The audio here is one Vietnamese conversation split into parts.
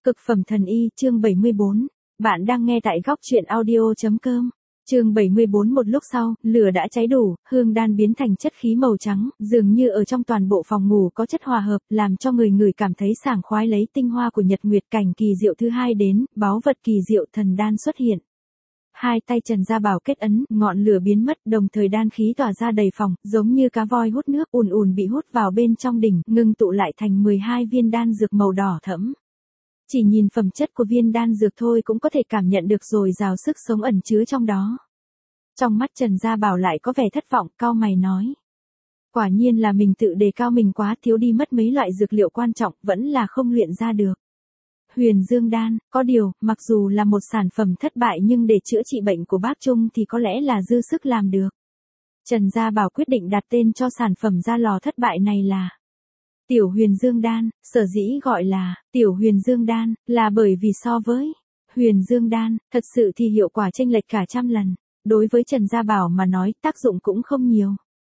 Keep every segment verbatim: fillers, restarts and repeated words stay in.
Cực phẩm thần y, chương bảy mươi bốn. Bạn đang nghe tại góc truyện audio chấm com. Chương bảy mươi bốn. Một lúc sau, lửa đã cháy đủ, hương đan biến thành chất khí màu trắng, dường như ở trong toàn bộ phòng ngủ có chất hòa hợp, làm cho người người cảm thấy sảng khoái. Lấy tinh hoa của Nhật Nguyệt cảnh kỳ diệu thứ hai đến, báu vật kỳ diệu thần đan xuất hiện. Hai tay Trần Gia Bảo kết ấn, ngọn lửa biến mất, đồng thời đan khí tỏa ra đầy phòng, giống như cá voi hút nước, ùn ùn bị hút vào bên trong đỉnh, ngưng tụ lại thành mười hai viên đan dược màu đỏ thẫm. Chỉ nhìn phẩm chất của viên đan dược thôi cũng có thể cảm nhận được rồi rào sức sống ẩn chứa trong đó. Trong mắt Trần Gia Bảo lại có vẻ thất vọng, cau mày nói. Quả nhiên là mình tự đề cao mình quá, thiếu đi mất mấy loại dược liệu quan trọng, vẫn là không luyện ra được. Huyền Dương đan, có điều, mặc dù là một sản phẩm thất bại nhưng để chữa trị bệnh của bác Trung thì có lẽ là dư sức làm được. Trần Gia Bảo quyết định đặt tên cho sản phẩm ra lò thất bại này là Tiểu Huyền Dương đan. Sở dĩ gọi là Tiểu Huyền Dương đan là bởi vì so với Huyền Dương đan, thật sự thì hiệu quả chênh lệch cả trăm lần. Đối với Trần Gia Bảo mà nói, tác dụng cũng không nhiều.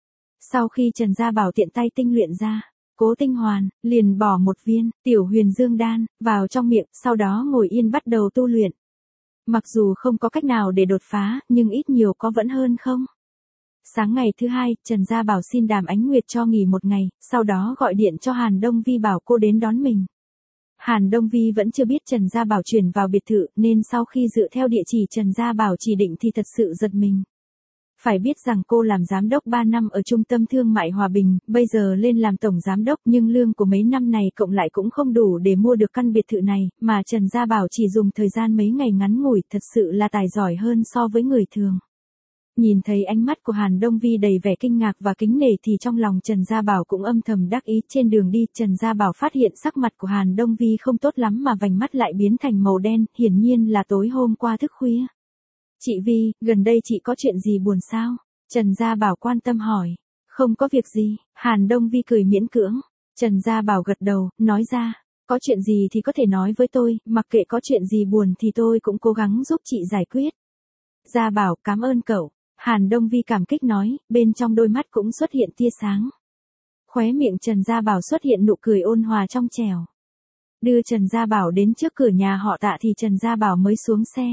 Sau khi Trần Gia Bảo tiện tay tinh luyện ra Cố Tinh Hoàn, liền bỏ một viên Tiểu Huyền Dương đan vào trong miệng, sau đó ngồi yên bắt đầu tu luyện. Mặc dù không có cách nào để đột phá, nhưng ít nhiều có vẫn hơn không. Sáng ngày thứ hai, Trần Gia Bảo xin Đàm Ánh Nguyệt cho nghỉ một ngày, sau đó gọi điện cho Hàn Đông Vi bảo cô đến đón mình. Hàn Đông Vi vẫn chưa biết Trần Gia Bảo chuyển vào biệt thự, nên sau khi dựa theo địa chỉ Trần Gia Bảo chỉ định thì thật sự giật mình. Phải biết rằng cô làm giám đốc ba năm ở Trung tâm Thương mại Hòa Bình, bây giờ lên làm tổng giám đốc, nhưng lương của mấy năm này cộng lại cũng không đủ để mua được căn biệt thự này, mà Trần Gia Bảo chỉ dùng thời gian mấy ngày ngắn ngủi, thật sự là tài giỏi hơn so với người thường. Nhìn thấy ánh mắt của Hàn Đông Vi đầy vẻ kinh ngạc và kính nể thì trong lòng Trần Gia Bảo cũng âm thầm đắc ý. Trên đường đi, Trần Gia Bảo phát hiện sắc mặt của Hàn Đông Vi không tốt lắm mà vành mắt lại biến thành màu đen, hiển nhiên là tối hôm qua thức khuya. Chị Vi, gần đây chị có chuyện gì buồn sao? Trần Gia Bảo quan tâm hỏi. Không có việc gì, Hàn Đông Vi cười miễn cưỡng. Trần Gia Bảo gật đầu, nói ra. Có chuyện gì thì có thể nói với tôi, mặc kệ có chuyện gì buồn thì tôi cũng cố gắng giúp chị giải quyết. Gia Bảo, cảm ơn cậu. Hàn Đông Vi cảm kích nói, bên trong đôi mắt cũng xuất hiện tia sáng. Khóe miệng Trần Gia Bảo xuất hiện nụ cười ôn hòa trong trẻo. Đưa Trần Gia Bảo đến trước cửa nhà họ Tạ thì Trần Gia Bảo mới xuống xe.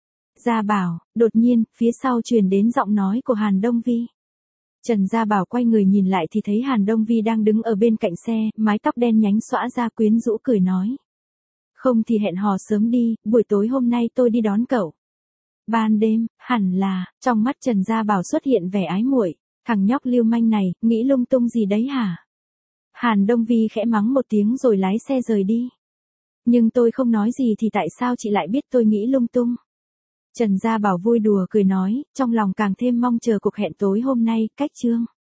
Gia Bảo, đột nhiên, phía sau truyền đến giọng nói của Hàn Đông Vi. Trần Gia Bảo quay người nhìn lại thì thấy Hàn Đông Vi đang đứng ở bên cạnh xe, mái tóc đen nhánh xõa ra, quyến rũ cười nói. Không thì hẹn hò sớm đi, buổi tối hôm nay tôi đi đón cậu. Ban đêm, hẳn là, trong mắt Trần Gia Bảo xuất hiện vẻ ái muội, thằng nhóc lưu manh này, nghĩ lung tung gì đấy hả? Hàn Đông Vi khẽ mắng một tiếng rồi lái xe rời đi. Nhưng tôi không nói gì thì tại sao chị lại biết tôi nghĩ lung tung? Trần Gia Bảo vui đùa cười nói, trong lòng càng thêm mong chờ cuộc hẹn tối hôm nay. Cách chương.